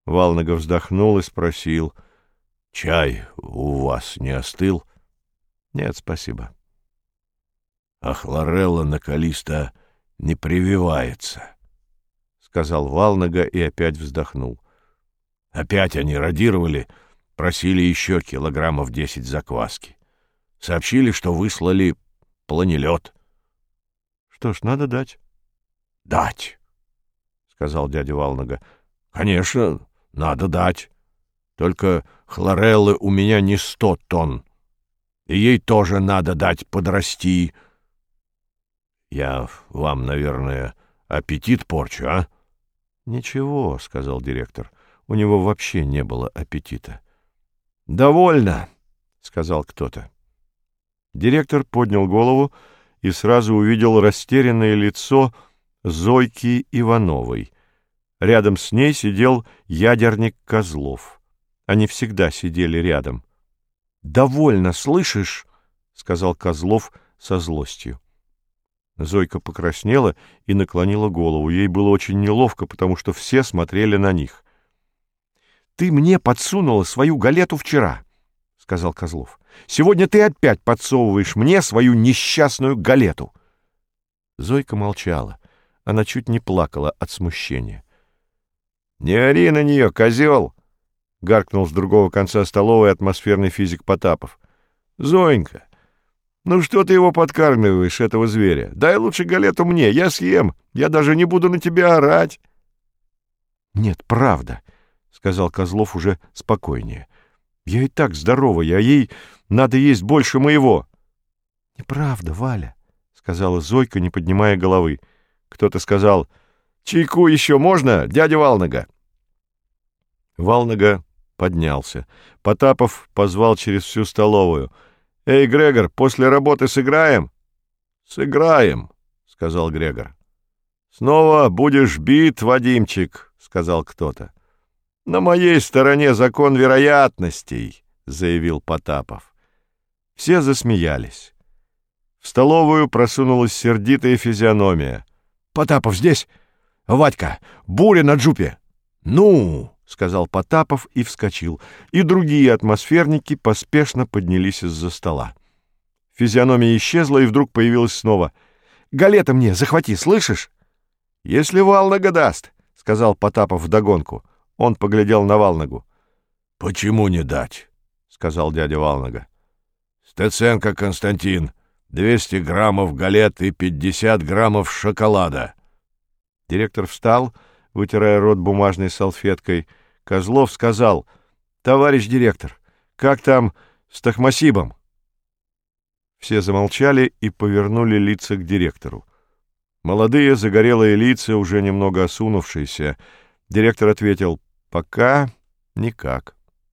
Валнага вздохнул и спросил: «Чай у вас не остыл?» «Нет, спасибо». «А хлорелла на Калиста не прививается», — сказал Валнага и опять вздохнул. «Опять они радировали, просили еще килограммов 10 закваски. Сообщили, что выслали планелет». «Что ж, надо дать». «Дать», — сказал дядя Валнага. «Конечно, надо дать. Только хлореллы у меня не 100 тонн, и ей тоже надо дать подрасти». «Я вам, наверное, аппетит порчу, а?» «Ничего», — сказал директор, — «у него вообще не было аппетита». «Довольно», — сказал кто-то. Директор поднял голову и сразу увидел растерянное лицо Зойки Ивановой. Рядом с ней сидел ядерник Козлов. Они всегда сидели рядом. «Довольно, слышишь?» — сказал Козлов со злостью. Зойка покраснела и наклонила голову. Ей было очень неловко, потому что все смотрели на них. «Ты мне подсунула свою галету вчера», — сказал Козлов. «Сегодня ты опять подсовываешь мне свою несчастную галету». Зойка молчала. Она чуть не плакала от смущения. «Не ори на нее, козел!» — гаркнул с другого конца столовой атмосферный физик Потапов. «Зоенька, ну что ты его подкармливаешь, этого зверя? Дай лучше галету мне, я съем, я даже не буду на тебя орать». «Нет, правда», — сказал Козлов уже спокойнее. «Я и так здоровая, а ей надо есть больше моего». «Неправда, Валя», — сказала Зойка, не поднимая головы. Кто-то сказал: «Чайку еще можно, дядя Валнага?» Валнага поднялся. Потапов позвал через всю столовую: «Эй, Грегор, после работы сыграем?» «Сыграем», — сказал Грегор. «Снова будешь бит, Вадимчик», — сказал кто-то. «На моей стороне закон вероятностей», — заявил Потапов. Все засмеялись. В столовую просунулась сердитая физиономия. «Потапов здесь? Вадька, буря на джупе!» «Ну!» — сказал Потапов и вскочил, и другие атмосферники поспешно поднялись из-за стола. Физиономия исчезла и вдруг появилась снова. «Галета мне захвати, слышишь?» «Если Валнага даст», — сказал Потапов вдогонку. Он поглядел на Валнагу. «Почему не дать?» — сказал дядя Валнага. «Стеценко Константин, 200 граммов галет и 50 граммов шоколада». Директор встал, вытирая рот бумажной салфеткой. Козлов сказал: «Товарищ директор, как там с Тахмасибом?» Все замолчали и повернули лица к директору. Молодые загорелые лица, уже немного осунувшиеся. Директор ответил: «Пока никак».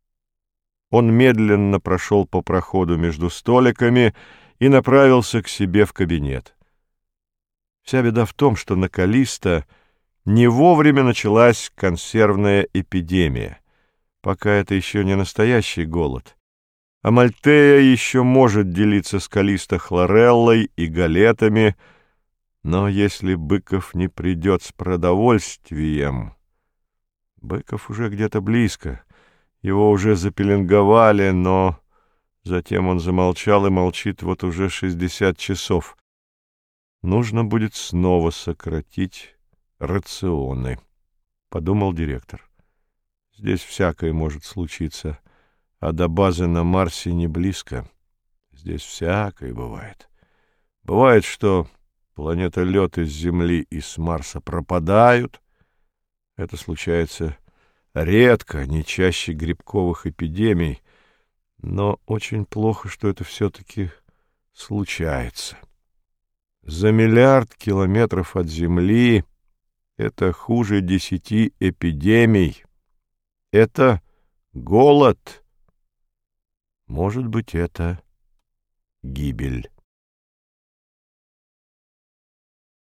Он медленно прошел по проходу между столиками и направился к себе в кабинет. Вся беда в том, что на Калиста не вовремя началась консервная эпидемия. Пока это еще не настоящий голод. Амальтея еще может делиться с Калиста хлореллой и галетами, но если Быков не придет с продовольствием... Быков уже где-то близко, его уже запеленговали, но... Затем он замолчал и молчит вот уже 60 часов. Нужно будет снова сократить рационы, — подумал директор. Здесь всякое может случиться, а до базы на Марсе не близко. Здесь всякое бывает. Бывает, что планетолеты с Земли и с Марса пропадают. Это случается редко, не чаще грибковых эпидемий, но очень плохо, что это все-таки случается. За миллиард километров от Земли это хуже 10 эпидемий. Это голод. Может быть, это гибель.